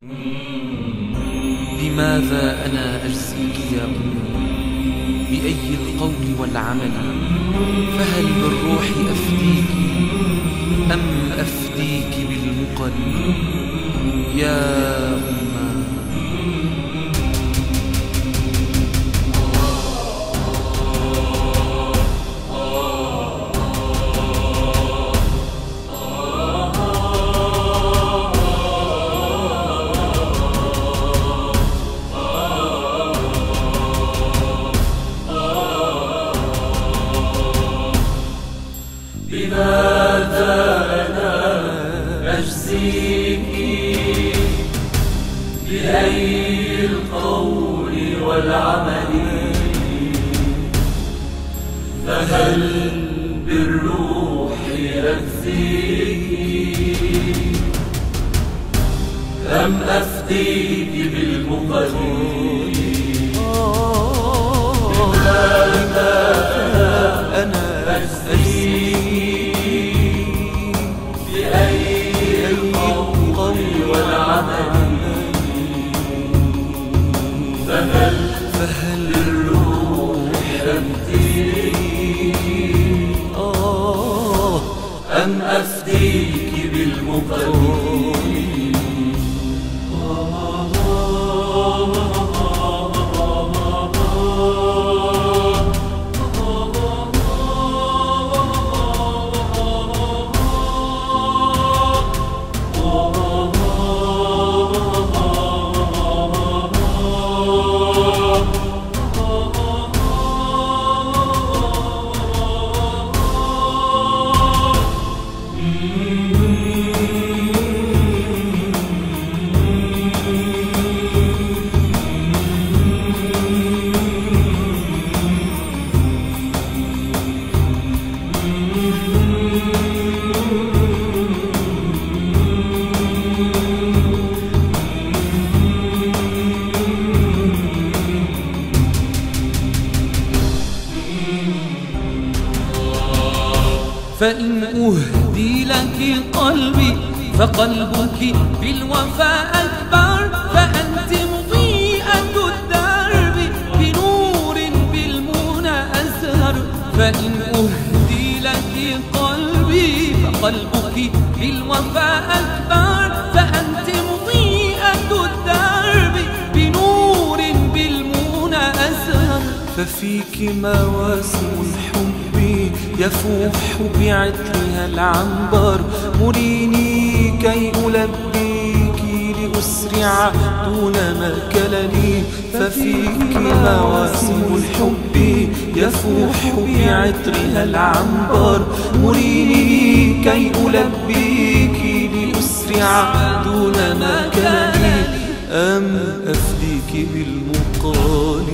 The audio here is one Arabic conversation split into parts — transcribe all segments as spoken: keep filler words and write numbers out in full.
لماذا أنا أجزيك يا أمي بأي القول والعمل؟ فهل بالروح أفديك أم أفديك بالمقل يا أمّا؟ لماذا أنا أجزيك بأي القول والعمل؟ فهل بالروح أفديك أم أفديك بالمقل؟ لماذا أنا أجزيك بأي القول والعمل؟ فهل فهل الروح أفديك أم أفديك بالمقل؟ فإن أهدي لك قلبي فقلبك بالوفاء أكبر، فأنت مضيئة الدرب بنور بالمنى أزهر. فإن أهدي لك قلبي فقلبك بالوفاء أكبر، فأنت مضيئة الدرب بنور بالمنى أزهر. ففيك مواسم الحب يفوح بعطرها العنبر، مريني كي ألبيك لأسرع دون مكلني. ففيك مواسم الحب يفوح بعطرها العنبر، مريني كي ألبيك لأسرع دون مكلني. أم أفديك بالمقال؟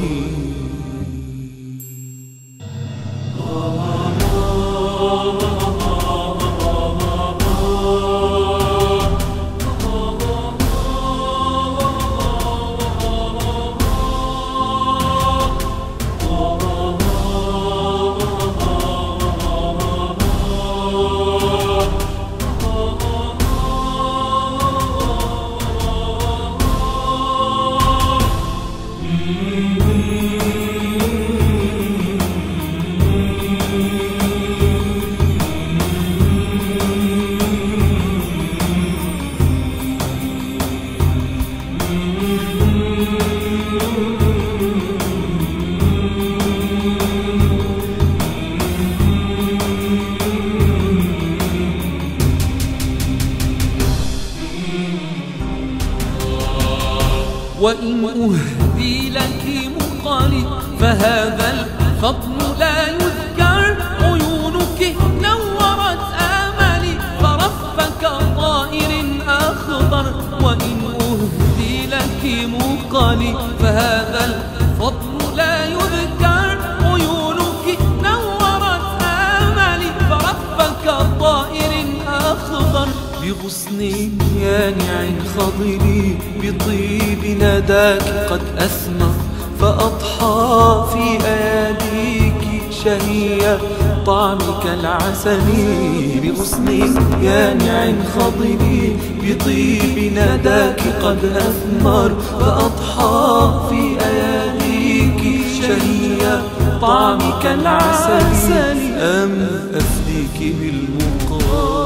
وإن أهدي لك مقالي فهذا الفضل لا يذكر. عيونك نورت آمالي فرفك طائر أخضر. وإن أهدي لك مقالي فهذا الفضل لا يذكر. عيونك نورت آمالي فرفك طائر أخضر. بغصن يانع خضري بطيب نداك قد أثمر، فأضحى في أياديك شهية طعمك العسل. بغصن يانع خضري بطيب نداك قد أثمر فأضحى في أياديك شهية طعمك العسل أم أفديك بالمقام.